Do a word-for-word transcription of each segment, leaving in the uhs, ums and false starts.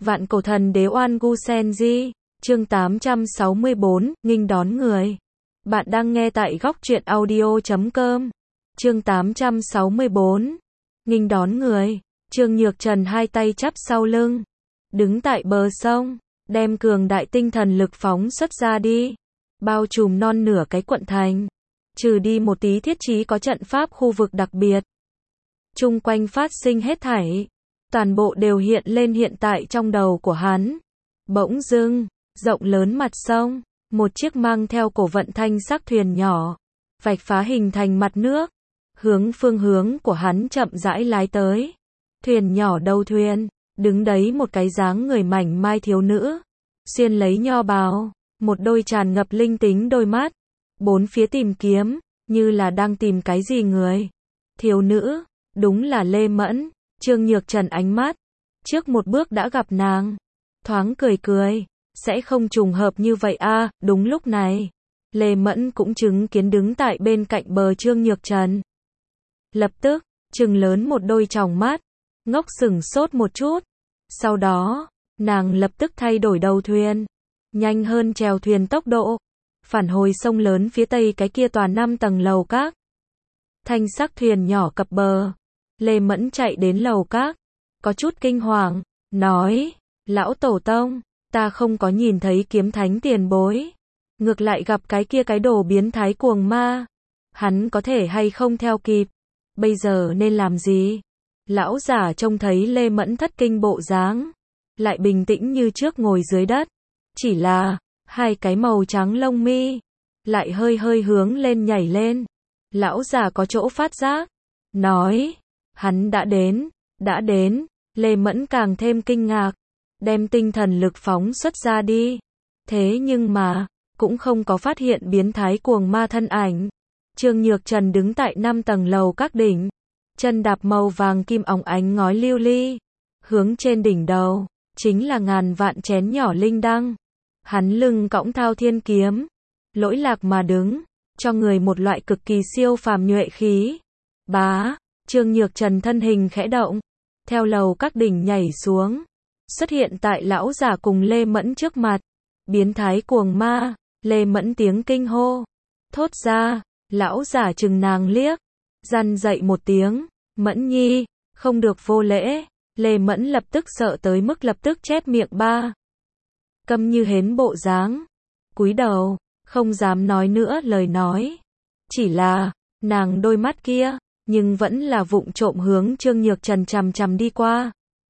Vạn cổ thần đế Oan Gu Senji, chương tám trăm sáu mươi bốn, nghinh đón người. Bạn đang nghe tại góc truyện audio chấm com. Chương tám trăm sáu mươi bốn, nghinh đón người. Trương Nhược Trần hai tay chắp sau lưng, đứng tại bờ sông, đem cường đại tinh thần lực phóng xuất ra đi, bao trùm non nửa cái quận thành, trừ đi một tí thiết trí có trận pháp khu vực đặc biệt. Chung quanh phát sinh hết thảy, toàn bộ đều hiện lên hiện tại trong đầu của hắn. Bỗng dưng, rộng lớn mặt sông, một chiếc mang theo cổ vận thanh sắc thuyền nhỏ, vạch phá hình thành mặt nước, hướng phương hướng của hắn chậm rãi lái tới. Thuyền nhỏ đầu thuyền, đứng đấy một cái dáng người mảnh mai thiếu nữ, xuyên lấy nho bào, một đôi tràn ngập linh tính đôi mắt, bốn phía tìm kiếm, như là đang tìm cái gì người. Thiếu nữ, đúng là Lê Mẫn. Trương Nhược Trần ánh mắt, trước một bước đã gặp nàng, thoáng cười cười, sẽ không trùng hợp như vậy a. À, đúng lúc này, Lê Mẫn cũng chứng kiến đứng tại bên cạnh bờ Trương Nhược Trần. Lập tức, trừng lớn một đôi tròng mắt, ngốc sửng sốt một chút. Sau đó, nàng lập tức thay đổi đầu thuyền, nhanh hơn chèo thuyền tốc độ, phản hồi sông lớn phía tây cái kia tòa năm tầng lầu các. Thanh sắc thuyền nhỏ cập bờ. Lê Mẫn chạy đến lầu các, có chút kinh hoàng, nói, lão tổ tông, ta không có nhìn thấy kiếm thánh tiền bối, ngược lại gặp cái kia cái đồ biến thái cuồng ma, hắn có thể hay không theo kịp, bây giờ nên làm gì? Lão giả trông thấy Lê Mẫn thất kinh bộ dáng, lại bình tĩnh như trước ngồi dưới đất, chỉ là, hai cái màu trắng lông mi, lại hơi hơi hướng lên nhảy lên. Lão giả có chỗ phát giác, nói, hắn đã đến, đã đến. Lê Mẫn càng thêm kinh ngạc, đem tinh thần lực phóng xuất ra đi. Thế nhưng mà, cũng không có phát hiện biến thái cuồng ma thân ảnh. Trương Nhược Trần đứng tại năm tầng lầu các đỉnh, chân đạp màu vàng kim óng ánh ngói lưu ly, hướng trên đỉnh đầu, chính là ngàn vạn chén nhỏ linh đăng. Hắn lưng cõng thao thiên kiếm, lỗi lạc mà đứng, cho người một loại cực kỳ siêu phàm nhuệ khí. Bá, Trương Nhược Trần thân hình khẽ động, theo lầu các đỉnh nhảy xuống, xuất hiện tại lão giả cùng Lê Mẫn trước mặt. Biến thái cuồng ma. Lê Mẫn tiếng kinh hô thốt ra, lão giả chừng nàng liếc, răn dậy một tiếng, Mẫn nhi, không được vô lễ. Lê Mẫn lập tức sợ tới mức lập tức chép miệng ba, câm như hến bộ dáng, cúi đầu, không dám nói nữa lời nói. Chỉ là, nàng đôi mắt kia, nhưng vẫn là vụng trộm hướng Trương Nhược Trần chằm chằm đi qua.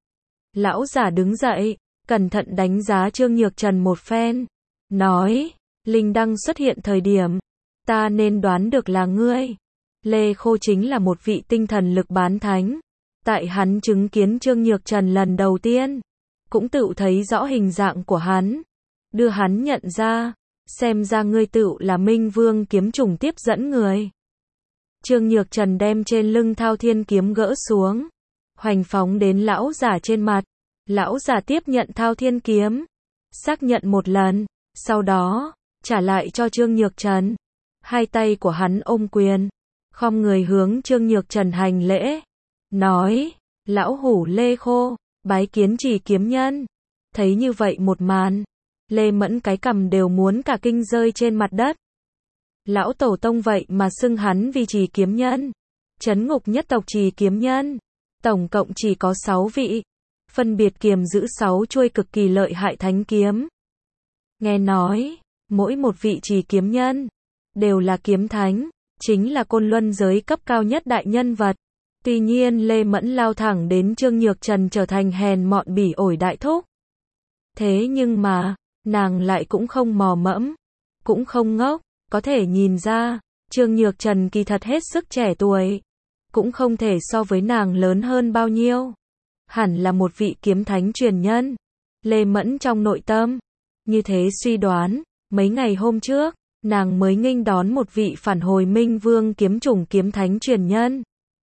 Lão giả đứng dậy, cẩn thận đánh giá Trương Nhược Trần một phen, nói, linh đăng xuất hiện thời điểm, ta nên đoán được là ngươi. Lê Khô chính là một vị tinh thần lực bán thánh. Tại hắn chứng kiến Trương Nhược Trần lần đầu tiên, cũng tự thấy rõ hình dạng của hắn, đưa hắn nhận ra, xem ra ngươi tự là Minh Vương kiếm chủng tiếp dẫn người. Trương Nhược Trần đem trên lưng thao thiên kiếm gỡ xuống, hoành phóng đến lão giả trên mặt. Lão giả tiếp nhận thao thiên kiếm, xác nhận một lần, sau đó, trả lại cho Trương Nhược Trần. Hai tay của hắn ôm quyền, khom người hướng Trương Nhược Trần hành lễ, nói, lão hủ Lê Khô, bái kiến Chỉ kiếm nhân. Thấy như vậy một màn, Lê Mẫn cái cằm đều muốn cả kinh rơi trên mặt đất. Lão tổ tông vậy mà xưng hắn vì Chỉ kiếm nhân. Trấn ngục nhất tộc Chỉ kiếm nhân, tổng cộng chỉ có sáu vị, phân biệt kiềm giữ sáu chuôi cực kỳ lợi hại thánh kiếm. Nghe nói, mỗi một vị Chỉ kiếm nhân, đều là kiếm thánh, chính là côn luân giới cấp cao nhất đại nhân vật. Tuy nhiên Lê Mẫn lao thẳng đến Trương Nhược Trần trở thành hèn mọn bỉ ổi đại thúc. Thế nhưng mà, nàng lại cũng không mò mẫm, cũng không ngốc, có thể nhìn ra, Trương Nhược Trần kỳ thật hết sức trẻ tuổi, cũng không thể so với nàng lớn hơn bao nhiêu. Hẳn là một vị kiếm thánh truyền nhân. Lê Mẫn trong nội tâm, như thế suy đoán. Mấy ngày hôm trước, nàng mới nghênh đón một vị phản hồi Minh Vương kiếm chủng kiếm thánh truyền nhân.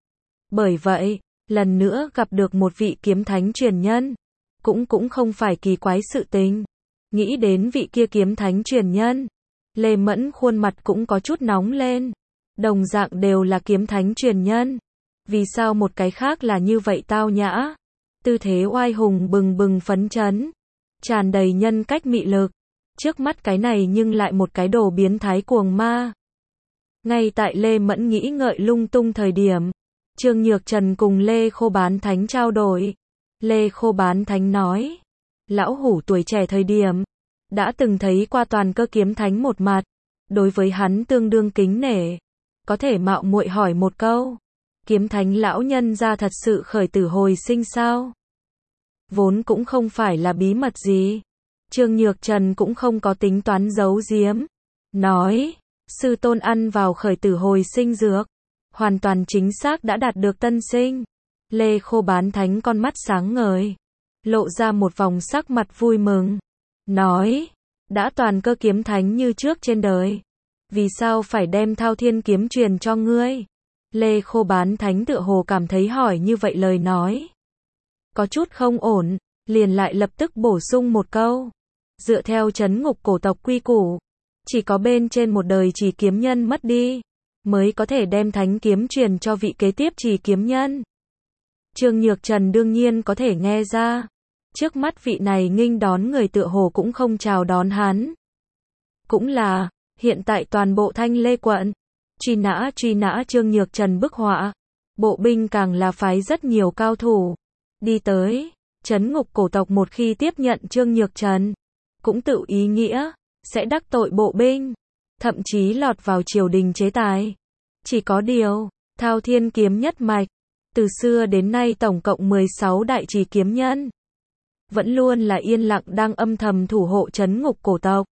Bởi vậy, lần nữa gặp được một vị kiếm thánh truyền nhân, cũng cũng không phải kỳ quái sự tình. Nghĩ đến vị kia kiếm thánh truyền nhân, Lê Mẫn khuôn mặt cũng có chút nóng lên. Đồng dạng đều là kiếm thánh truyền nhân, vì sao một cái khác là như vậy tao nhã, tư thế oai hùng bừng bừng phấn chấn, tràn đầy nhân cách mị lực. Trước mắt cái này nhưng lại một cái đồ biến thái cuồng ma. Ngay tại Lê Mẫn nghĩ ngợi lung tung thời điểm, Trương Nhược Trần cùng Lê Khô Bán Thánh trao đổi. Lê Khô Bán Thánh nói, lão hủ tuổi trẻ thời điểm, đã từng thấy qua Toàn Cơ Kiếm Thánh một mặt, đối với hắn tương đương kính nể. Có thể mạo muội hỏi một câu, Kiếm Thánh lão nhân ra thật sự khởi tử hồi sinh sao? Vốn cũng không phải là bí mật gì. Trương Nhược Trần cũng không có tính toán giấu giếm. Nói, sư tôn ăn vào khởi tử hồi sinh dược, hoàn toàn chính xác đã đạt được tân sinh. Lê Khô Bán Thánh con mắt sáng ngời, lộ ra một vòng sắc mặt vui mừng. Nói, đã Toàn Cơ Kiếm Thánh như trước trên đời, vì sao phải đem Thao Thiên Kiếm truyền cho ngươi? Lê Khô Bán Thánh tựa hồ cảm thấy hỏi như vậy lời nói có chút không ổn, liền lại lập tức bổ sung một câu. Dựa theo trấn ngục cổ tộc quy củ, chỉ có bên trên một đời Chỉ Kiếm Nhân mất đi, mới có thể đem thánh kiếm truyền cho vị kế tiếp Chỉ Kiếm Nhân. Trương Nhược Trần đương nhiên có thể nghe ra, trước mắt vị này nghênh đón người tựa hồ cũng không chào đón hắn. Cũng là, hiện tại toàn bộ Thanh Lê quận, truy nã truy nã Trương Nhược Trần bức họa, bộ binh càng là phái rất nhiều cao thủ đi tới. Trấn ngục cổ tộc một khi tiếp nhận Trương Nhược Trần, cũng tự ý nghĩa sẽ đắc tội bộ binh, thậm chí lọt vào triều đình chế tài. Chỉ có điều, Thao Thiên Kiếm nhất mạch, từ xưa đến nay tổng cộng mười sáu đại Chỉ Kiếm Nhân, vẫn luôn là yên lặng đang âm thầm thủ hộ trấn ngục cổ tộc,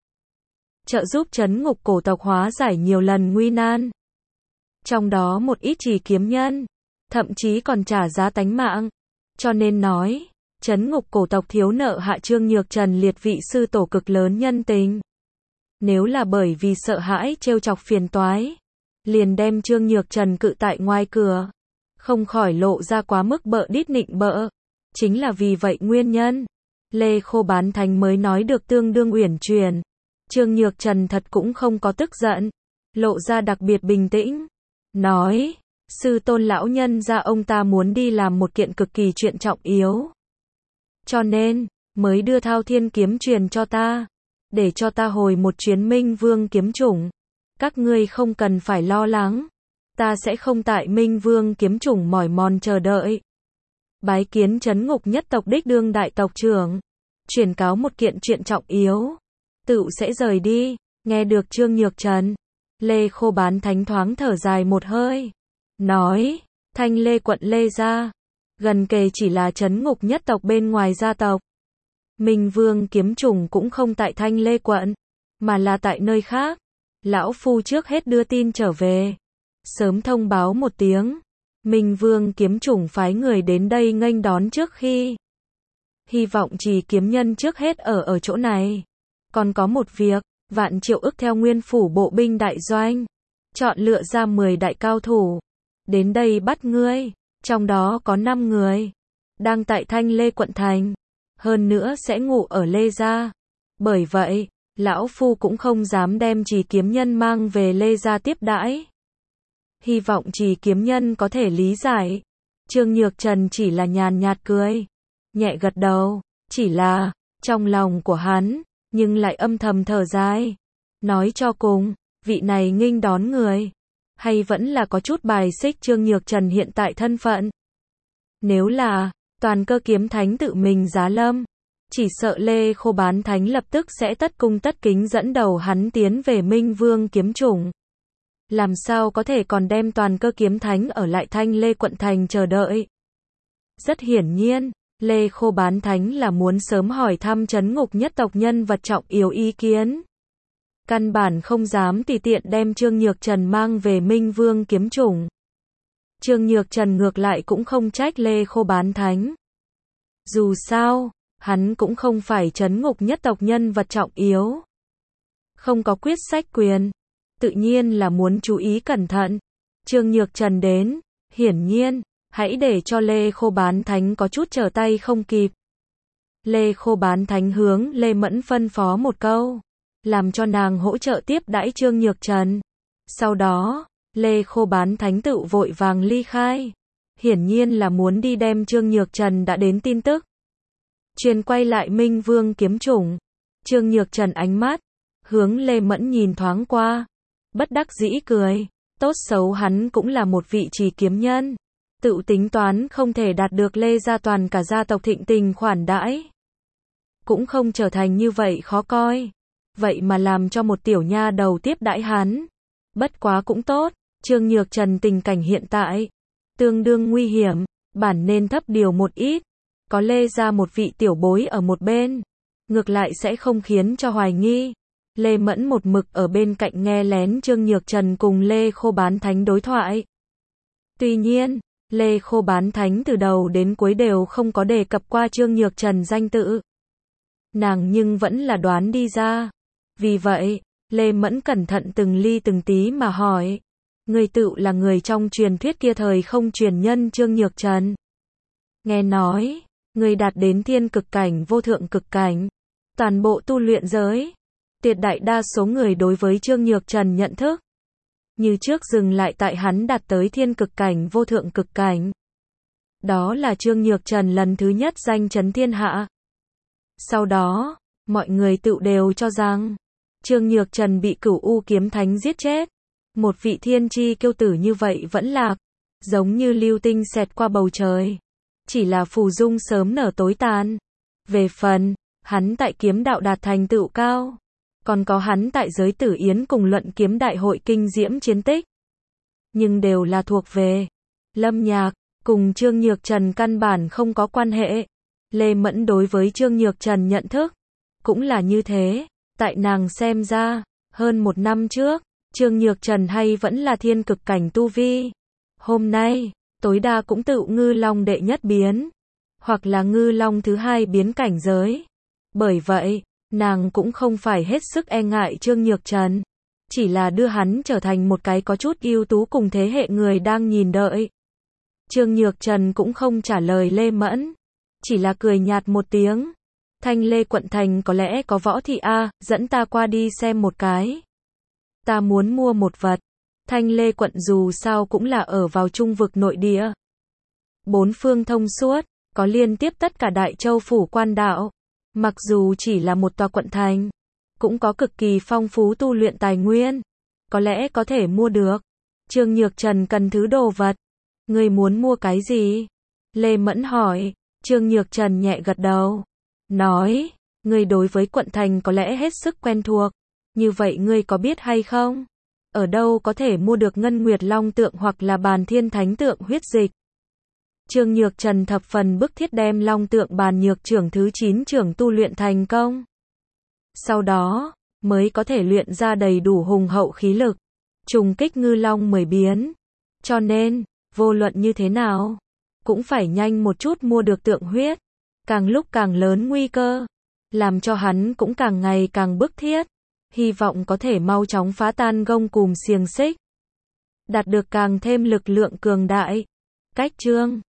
trợ giúp trấn ngục cổ tộc hóa giải nhiều lần nguy nan. Trong đó một ít Chỉ Kiếm Nhân, thậm chí còn trả giá tánh mạng. Cho nên nói, trấn ngục cổ tộc thiếu nợ hạ Trương Nhược Trần liệt vị sư tổ cực lớn nhân tình. Nếu là bởi vì sợ hãi trêu chọc phiền toái, liền đem Trương Nhược Trần cự tại ngoài cửa, không khỏi lộ ra quá mức bợ đít nịnh bợ. Chính là vì vậy nguyên nhân, Lê Khô Bán Thánh mới nói được tương đương uyển chuyển. Trương Nhược Trần thật cũng không có tức giận, lộ ra đặc biệt bình tĩnh. Nói, sư tôn lão nhân ra ông ta muốn đi làm một kiện cực kỳ chuyện trọng yếu. Cho nên, mới đưa Thao Thiên Kiếm truyền cho ta, để cho ta hồi một chuyến Minh Vương kiếm chủng. Các ngươi không cần phải lo lắng, ta sẽ không tại Minh Vương kiếm chủng mỏi mòn chờ đợi. Bái kiến trấn ngục nhất tộc đích đương đại tộc trưởng, truyền cáo một kiện chuyện trọng yếu, tự sẽ rời đi. Nghe được Trương Nhược Trần, Lê Khô Bán Thánh thoáng thở dài một hơi. Nói, Thanh Lê quận Lê gia, gần kề chỉ là trấn ngục nhất tộc bên ngoài gia tộc. Minh Vương kiếm chủng cũng không tại Thanh Lê quận, mà là tại nơi khác. Lão phu trước hết đưa tin trở về, sớm thông báo một tiếng. Minh Vương kiếm chủng phái người đến đây nghênh đón trước khi. Hy vọng Chỉ Kiếm Nhân trước hết ở ở chỗ này. Còn có một việc, Vạn Triệu ức theo nguyên phủ bộ binh đại doanh, chọn lựa ra mười đại cao thủ, đến đây bắt ngươi, trong đó có năm người, đang tại Thanh Lê quận thành, hơn nữa sẽ ngủ ở Lê gia. Bởi vậy, lão phu cũng không dám đem Chỉ Kiếm Nhân mang về Lê gia tiếp đãi. Hy vọng Chỉ Kiếm Nhân có thể lý giải. Trương Nhược Trần chỉ là nhàn nhạt cười, nhẹ gật đầu, chỉ là, trong lòng của hắn, nhưng lại âm thầm thở dài. Nói cho cùng, vị này nghênh đón người, hay vẫn là có chút bài xích Trương Nhược Trần hiện tại thân phận. Nếu là, Toàn Cơ Kiếm Thánh tự mình giá lâm, chỉ sợ Lê Khô Bán Thánh lập tức sẽ tất cung tất kính dẫn đầu hắn tiến về Minh Vương kiếm chủng. Làm sao có thể còn đem Toàn Cơ Kiếm Thánh ở lại Thanh Lê quận thành chờ đợi. Rất hiển nhiên, Lê Khô Bán Thánh là muốn sớm hỏi thăm trấn ngục nhất tộc nhân vật trọng yếu ý kiến. Căn bản không dám tùy tiện đem Trương Nhược Trần mang về Minh Vương kiếm chủng. Trương Nhược Trần ngược lại cũng không trách Lê Khô Bán Thánh. Dù sao, hắn cũng không phải trấn ngục nhất tộc nhân vật trọng yếu, không có quyết sách quyền, tự nhiên là muốn chú ý cẩn thận. Trương Nhược Trần đến, hiển nhiên, hãy để cho Lê Khô Bán Thánh có chút trở tay không kịp. Lê Khô Bán Thánh hướng Lê Mẫn phân phó một câu, làm cho nàng hỗ trợ tiếp đãi Trương Nhược Trần. Sau đó, Lê Khô Bán Thánh tự vội vàng ly khai. hiển nhiên là muốn đi đem Trương Nhược Trần đã đến tin tức truyền quay lại Minh Vương kiếm chủng. Trương Nhược Trần ánh mắt hướng Lê Mẫn nhìn thoáng qua, bất đắc dĩ cười, tốt xấu hắn cũng là một vị trì kiếm nhân, tự tính toán không thể đạt được Lê gia toàn cả gia tộc thịnh tình khoản đãi, cũng không trở thành như vậy khó coi, vậy mà làm cho một tiểu nha đầu tiếp đãi hắn, bất quá cũng tốt. Trương Nhược Trần tình cảnh hiện tại tương đương nguy hiểm, bản nên thấp điều một ít, có Lê gia một vị tiểu bối ở một bên, ngược lại sẽ không khiến cho hoài nghi. Lê Mẫn một mực ở bên cạnh nghe lén Trương Nhược Trần cùng Lê Khô Bán Thánh đối thoại. Tuy nhiên, Lê Khô Bán Thánh từ đầu đến cuối đều không có đề cập qua Trương Nhược Trần danh tự. Nàng nhưng vẫn là đoán đi ra. Vì vậy, Lê Mẫn cẩn thận từng ly từng tí mà hỏi, người tự là người trong truyền thuyết kia thời không truyền nhân Trương Nhược Trần. Nghe nói, người đạt đến thiên cực cảnh vô thượng cực cảnh, toàn bộ tu luyện giới, tuyệt đại đa số người đối với Trương Nhược Trần nhận thức, như trước dừng lại tại hắn đạt tới thiên cực cảnh vô thượng cực cảnh. Đó là Trương Nhược Trần lần thứ nhất danh chấn thiên hạ. Sau đó, mọi người tự đều cho rằng, Trương Nhược Trần bị Cửu U Kiếm Thánh giết chết. Một vị thiên chi kiêu tử như vậy vẫn lạc, giống như lưu tinh xẹt qua bầu trời. Chỉ là phù dung sớm nở tối tàn. Về phần, hắn tại kiếm đạo đạt thành tựu cao. Còn có hắn tại giới tử yến cùng luận kiếm đại hội kinh diễm chiến tích. Nhưng đều là thuộc về Lâm Nhạc, cùng Trương Nhược Trần căn bản không có quan hệ. Lê Mẫn đối với Trương Nhược Trần nhận thức, cũng là như thế. Tại nàng xem ra, hơn một năm trước, Trương Nhược Trần hay vẫn là thiên cực cảnh tu vi. Hôm nay, tối đa cũng tự ngư long đệ nhất biến, hoặc là ngư long thứ hai biến cảnh giới. Bởi vậy, nàng cũng không phải hết sức e ngại Trương Nhược Trần, chỉ là đưa hắn trở thành một cái có chút ưu tú cùng thế hệ người đang nhìn đợi. Trương Nhược Trần cũng không trả lời Lê Mẫn, chỉ là cười nhạt một tiếng. Thanh Lê quận thành có lẽ có võ thị a, dẫn ta qua đi xem một cái. Ta muốn mua một vật. Thanh Lê quận dù sao cũng là ở vào trung vực nội địa. Bốn phương thông suốt, có liên tiếp tất cả đại châu phủ quan đạo. Mặc dù chỉ là một tòa quận thành, cũng có cực kỳ phong phú tu luyện tài nguyên. Có lẽ có thể mua được. Trương Nhược Trần cần thứ đồ vật. Người muốn mua cái gì? Lê Mẫn hỏi. Trương Nhược Trần nhẹ gật đầu. Nói, ngươi đối với quận thành có lẽ hết sức quen thuộc. Như vậy ngươi có biết hay không? Ở đâu có thể mua được Ngân Nguyệt Long tượng hoặc là Bàn Thiên Thánh tượng huyết dịch? Trương Nhược Trần thập phần bức thiết đem Long tượng Bàn Nhược trưởng thứ chín trưởng tu luyện thành công. Sau đó, mới có thể luyện ra đầy đủ hùng hậu khí lực, trùng kích ngư long mười biến. Cho nên, vô luận như thế nào, cũng phải nhanh một chút mua được tượng huyết. Càng lúc càng lớn nguy cơ, làm cho hắn cũng càng ngày càng bức thiết, hy vọng có thể mau chóng phá tan gông cùm xiềng xích, đạt được càng thêm lực lượng cường đại. Cách chương